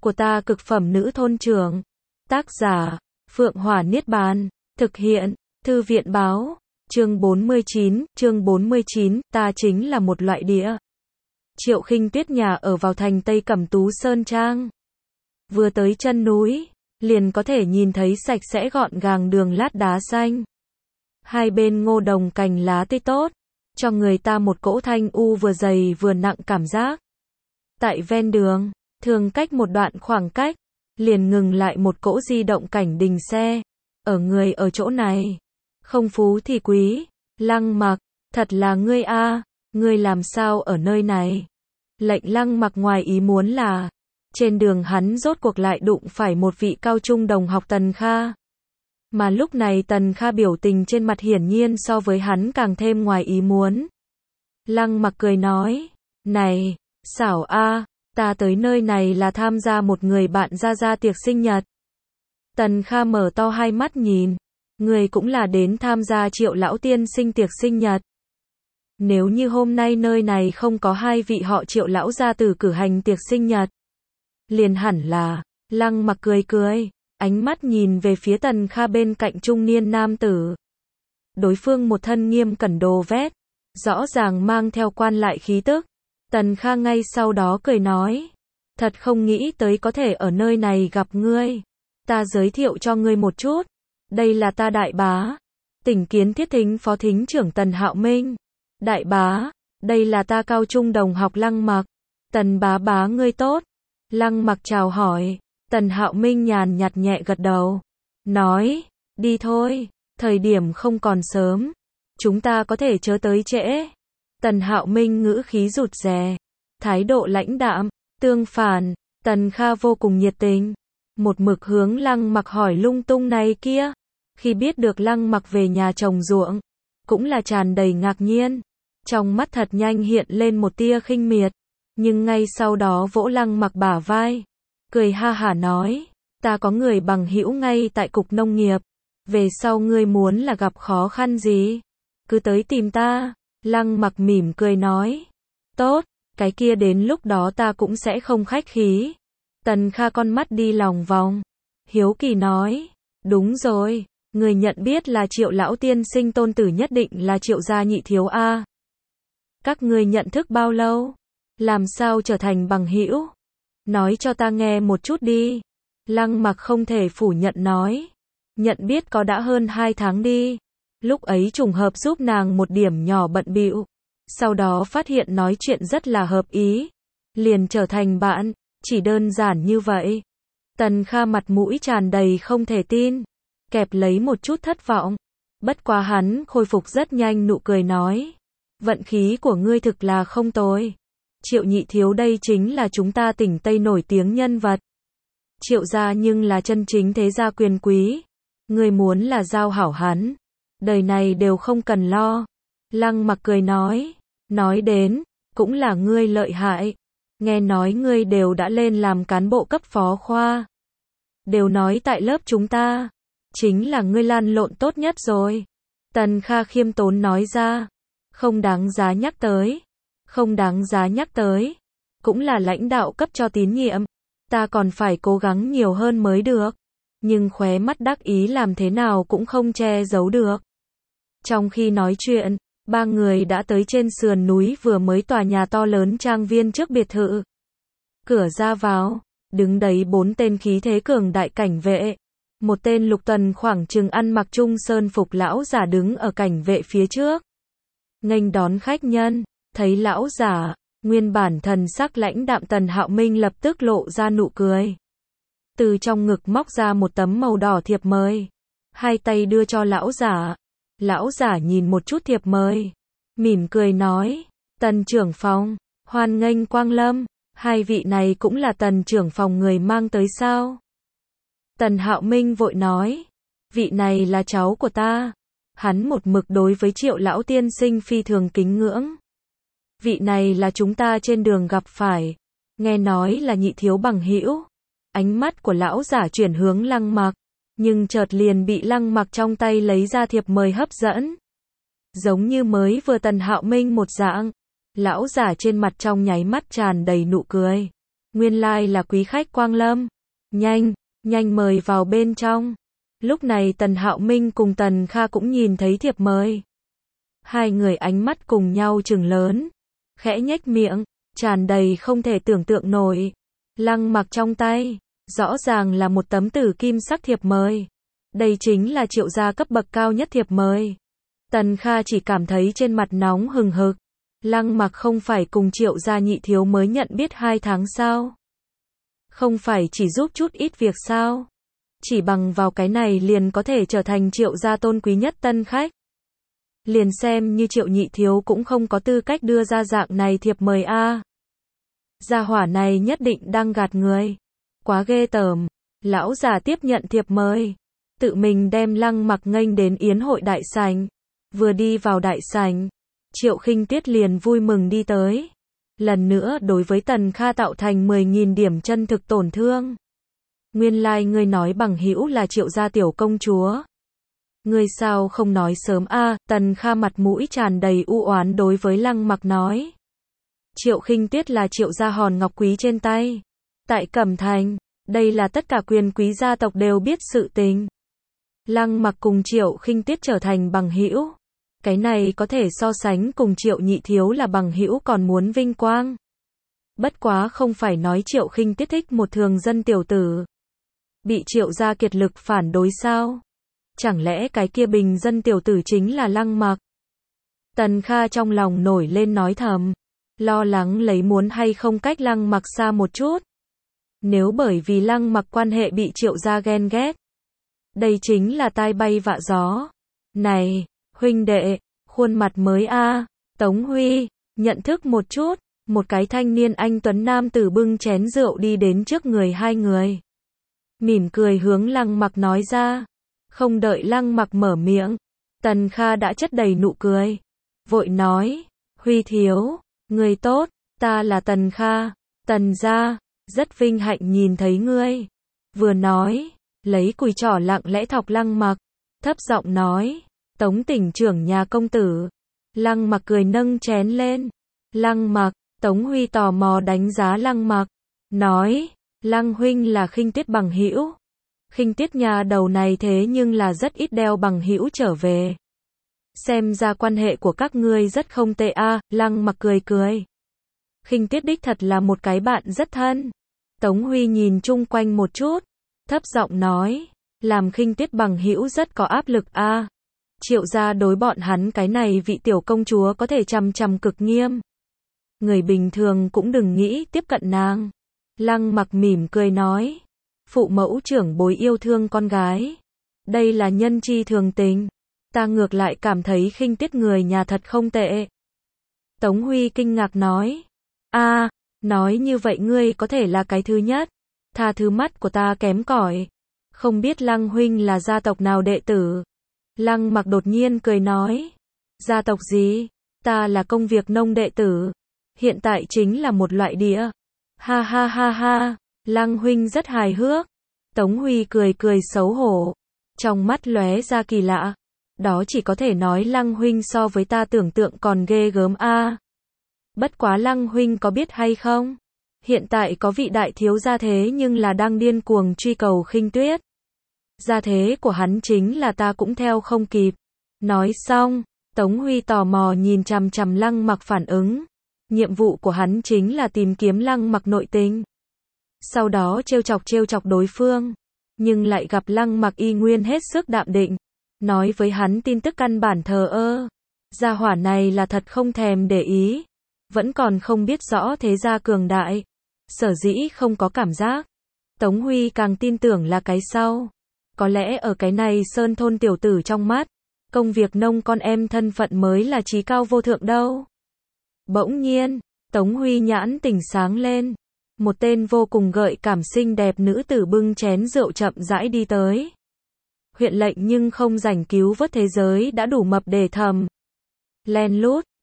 của ta cực phẩm nữ thôn trưởng. Tác giả, Phượng Hỏa Niết Bàn. Thực hiện, Thư viện báo. Chương 49, ta chính là một loại địa. Triệu Khinh Tuyết nhà ở vào thành Tây Cẩm Tú Sơn Trang. Vừa tới chân núi, liền có thể nhìn thấy sạch sẽ gọn gàng đường lát đá xanh. Hai bên ngô đồng cành lá tươi tốt, cho người ta một cỗ thanh u vừa dày vừa nặng cảm giác. Tại ven đường, thường cách một đoạn khoảng cách, liền ngừng lại một cỗ di động cảnh đình xe. Ở người ở chỗ này, không phú thì quý. Lăng Mặc, thật là ngươi a, ngươi làm sao ở nơi này? Lệnh Lăng Mặc ngoài ý muốn là, trên đường hắn rốt cuộc lại đụng phải một vị cao trung đồng học Tần Kha. Mà lúc này Tần Kha biểu tình trên mặt hiển nhiên so với hắn càng thêm ngoài ý muốn. Lăng Mặc cười nói, này, xảo a, ta tới nơi này là tham gia một người bạn ra tiệc sinh nhật. Tần Kha mở to hai mắt nhìn, người cũng là đến tham gia Triệu lão tiên sinh tiệc sinh nhật. Nếu như hôm nay nơi này không có hai vị họ Triệu lão gia tử cử hành tiệc sinh nhật, liền hẳn là. Lăng Mặc cười, ánh mắt nhìn về phía Tần Kha bên cạnh trung niên nam tử. Đối phương một thân nghiêm cẩn đồ vét, rõ ràng mang theo quan lại khí tức. Tần Kha ngay sau đó cười nói, thật không nghĩ tới có thể ở nơi này gặp ngươi. Ta giới thiệu cho ngươi một chút, đây là ta đại bá, Tỉnh Kiến Thiết Thính phó thính trưởng Tần Hạo Minh. Đại bá, đây là ta cao trung đồng học Lăng Mặc. Tần bá ngươi tốt. Lăng Mặc chào hỏi. Tần Hạo Minh nhàn nhạt nhẹ gật đầu, nói, đi thôi, thời điểm không còn sớm, chúng ta có thể chớ tới trễ. Tần Hạo Minh ngữ khí rụt rè, thái độ lãnh đạm. Tương phản, Tần Kha vô cùng nhiệt tình, một mực hướng Lăng Mặc hỏi lung tung này kia. Khi biết được Lăng Mặc về nhà trồng ruộng, cũng là tràn đầy ngạc nhiên, trong mắt thật nhanh hiện lên một tia khinh miệt, nhưng ngay sau đó vỗ Lăng Mặc bả vai, cười ha hả nói, ta có người bằng hữu ngay tại cục nông nghiệp, về sau ngươi muốn là gặp khó khăn gì, cứ tới tìm ta. Lăng Mặc mỉm cười nói, tốt, cái kia đến lúc đó ta cũng sẽ không khách khí. Tần Kha con mắt đi lòng vòng, hiếu kỳ nói, đúng rồi, người nhận biết là Triệu lão tiên sinh tôn tử nhất định là Triệu gia nhị thiếu a. Các ngươi nhận thức bao lâu? Làm sao trở thành bằng hữu? Nói cho ta nghe một chút đi. Lăng Mặc không thể phủ nhận nói, nhận biết có đã hơn 2 tháng đi. Lúc ấy trùng hợp giúp nàng một điểm nhỏ bận bịu, sau đó phát hiện nói chuyện rất là hợp ý, liền trở thành bạn, chỉ đơn giản như vậy. Tần Kha mặt mũi tràn đầy không thể tin, kẹp lấy một chút thất vọng, bất quá hắn khôi phục rất nhanh nụ cười nói, vận khí của ngươi thực là không tồi. Triệu nhị thiếu đây chính là chúng ta tỉnh Tây nổi tiếng nhân vật. Triệu gia nhưng là chân chính thế gia quyền quý, ngươi muốn là giao hảo hắn, đời này đều không cần lo. Lăng Mặc cười nói đến, cũng là ngươi lợi hại, nghe nói ngươi đều đã lên làm cán bộ cấp phó khoa. Đều nói tại lớp chúng ta, chính là ngươi lăn lộn tốt nhất rồi. Tần Kha khiêm tốn nói ra, không đáng giá nhắc tới. Không đáng giá nhắc tới, cũng là lãnh đạo cấp cho tín nhiệm, ta còn phải cố gắng nhiều hơn mới được. Nhưng khóe mắt đắc ý làm thế nào cũng không che giấu được. Trong khi nói chuyện, ba người đã tới trên sườn núi vừa mới tòa nhà to lớn trang viên trước biệt thự. Cửa ra vào, đứng đấy 4 tên khí thế cường đại cảnh vệ. Một tên lục tuần khoảng chừng ăn mặc trung sơn phục lão giả đứng ở cảnh vệ phía trước, nghênh đón khách nhân. Thấy lão giả, nguyên bản thần sắc lãnh đạm Tần Hạo Minh lập tức lộ ra nụ cười. Từ trong ngực móc ra một tấm màu đỏ thiệp mời, hai tay đưa cho lão giả. Lão giả nhìn một chút thiệp mời, mỉm cười nói, Tần trưởng phòng, hoan nghênh quang lâm. Hai vị này cũng là Tần trưởng phòng người mang tới sao? Tần Hạo Minh vội nói, vị này là cháu của ta. Hắn một mực đối với Triệu lão tiên sinh phi thường kính ngưỡng. Vị này là chúng ta trên đường gặp phải, nghe nói là nhị thiếu bằng hữu. Ánh mắt của lão giả chuyển hướng Lăng Mặc, nhưng chợt liền bị Lăng Mặc trong tay lấy ra thiệp mời hấp dẫn. Giống như mới vừa Tần Hạo Minh một dạng, lão giả trên mặt trong nháy mắt tràn đầy nụ cười. Nguyên lai là quý khách Quang Lâm. Nhanh, nhanh mời vào bên trong. Lúc này Tần Hạo Minh cùng Tần Kha cũng nhìn thấy thiệp mời. Hai người ánh mắt cùng nhau trừng lớn, khẽ nhếch miệng, tràn đầy không thể tưởng tượng nổi. Lăng Mặc trong tay, rõ ràng là một tấm tử kim sắc thiệp mời. Đây chính là Triệu gia cấp bậc cao nhất thiệp mời. Tần Kha chỉ cảm thấy trên mặt nóng hừng hực. Lăng Mặc không phải cùng Triệu gia nhị thiếu mới nhận biết 2 tháng sao? Không phải chỉ giúp chút ít việc sao? Chỉ bằng vào cái này liền có thể trở thành Triệu gia tôn quý nhất tân khách. Liền xem như Triệu nhị thiếu cũng không có tư cách đưa ra dạng này thiệp mời a. Gia hỏa này nhất định đang gạt người. Quá ghê tởm. Lão già tiếp nhận thiệp mời, tự mình đem Lăng Mặc nghênh đến yến hội đại sảnh. Vừa đi vào đại sảnh, Triệu Khinh Tuyết liền vui mừng đi tới. Lần nữa đối với Tần Kha tạo thành 10.000 điểm chân thực tổn thương. Nguyên lai ngươi nói bằng hữu là Triệu gia tiểu công chúa. Ngươi sao không nói sớm a? Tần Kha mặt mũi tràn đầy u oán đối với Lăng Mặc nói. Triệu Khinh Tuyết là Triệu gia hòn ngọc quý trên tay. Tại Cẩm Thành, đây là tất cả quyền quý gia tộc đều biết sự tình. Lăng Mặc cùng Triệu Khinh Tuyết trở thành bằng hữu. Cái này có thể so sánh cùng Triệu nhị thiếu là bằng hữu còn muốn vinh quang. Bất quá không phải nói Triệu Khinh Tuyết thích một thường dân tiểu tử. Bị Triệu gia kiệt lực phản đối sao? Chẳng lẽ cái kia bình dân tiểu tử chính là Lăng Mặc? Tần Kha trong lòng nổi lên nói thầm. Lo lắng lấy muốn hay không cách Lăng Mặc xa một chút. Nếu bởi vì Lăng Mặc quan hệ bị Triệu gia ghen ghét. Đây chính là tai bay vạ gió. Này, huynh đệ, khuôn mặt mới a. Tống Huy, nhận thức một chút. Một cái thanh niên anh tuấn nam tử bưng chén rượu đi đến trước người hai người. Mỉm cười hướng Lăng Mặc nói ra. Không đợi Lăng Mặc mở miệng, Tần Kha đã chất đầy nụ cười. Vội nói, Huy thiếu, người tốt, ta là Tần Kha, Tần gia, rất vinh hạnh nhìn thấy ngươi. Vừa nói, lấy cùi trỏ lặng lẽ thọc Lăng Mặc, thấp giọng nói, Tống tỉnh trưởng nhà công tử. Lăng Mặc cười nâng chén lên. Lăng Mặc, Tống Huy tò mò đánh giá Lăng Mặc, nói, Lăng huynh là Khinh Tuyết bằng hữu. Khinh Tuyết nhà đầu này thế nhưng là rất ít đeo bằng hữu trở về. Xem ra quan hệ của các ngươi rất không tệ a. Lăng Mặc cười cười. Khinh Tuyết đích thật là một cái bạn rất thân. Tống Huy nhìn chung quanh một chút, thấp giọng nói, làm Khinh Tuyết bằng hữu rất có áp lực a. Triệu gia đối bọn hắn cái này vị tiểu công chúa có thể chằm chằm cực nghiêm. Người bình thường cũng đừng nghĩ tiếp cận nàng. Lăng Mặc mỉm cười nói, phụ mẫu trưởng bối yêu thương con gái. Đây là nhân chi thường tình. Ta ngược lại cảm thấy Khinh Tuyết người nhà thật không tệ. Tống Huy kinh ngạc nói, a, nói như vậy ngươi có thể là cái thứ nhất. Tha thứ mắt của ta kém cỏi. Không biết Lăng huynh là gia tộc nào đệ tử. Lăng Mặc đột nhiên cười nói, gia tộc gì? Ta là công việc nông đệ tử. Hiện tại chính là một loại địa. Ha ha ha ha, Lăng huynh rất hài hước. Tống Huy cười cười xấu hổ, trong mắt lóe ra kỳ lạ. Đó chỉ có thể nói Lăng huynh so với ta tưởng tượng còn ghê gớm a. Bất quá Lăng huynh có biết hay không? Hiện tại có vị đại thiếu gia thế nhưng là đang điên cuồng truy cầu Khinh Tuyết. Gia thế của hắn chính là ta cũng theo không kịp. Nói xong, Tống Huy tò mò nhìn chằm chằm Lăng Mặc phản ứng. Nhiệm vụ của hắn chính là tìm kiếm Lăng Mặc nội tình. Sau đó trêu chọc đối phương. Nhưng lại gặp Lăng Mặc y nguyên hết sức đạm định. Nói với hắn tin tức căn bản thờ ơ. Gia hỏa này là thật không thèm để ý. Vẫn còn không biết rõ thế gia cường đại. Sở dĩ không có cảm giác. Tống Huy càng tin tưởng là cái sau. Có lẽ ở cái này sơn thôn tiểu tử trong mắt, công việc nông con em thân phận mới là chí cao vô thượng đâu. Bỗng nhiên, Tống Huy nhãn tỉnh sáng lên. Một tên vô cùng gợi cảm xinh đẹp nữ tử bưng chén rượu chậm rãi đi tới. Huyện lệnh nhưng không rảnh cứu vớt thế giới đã đủ mập để thầm. Len lút,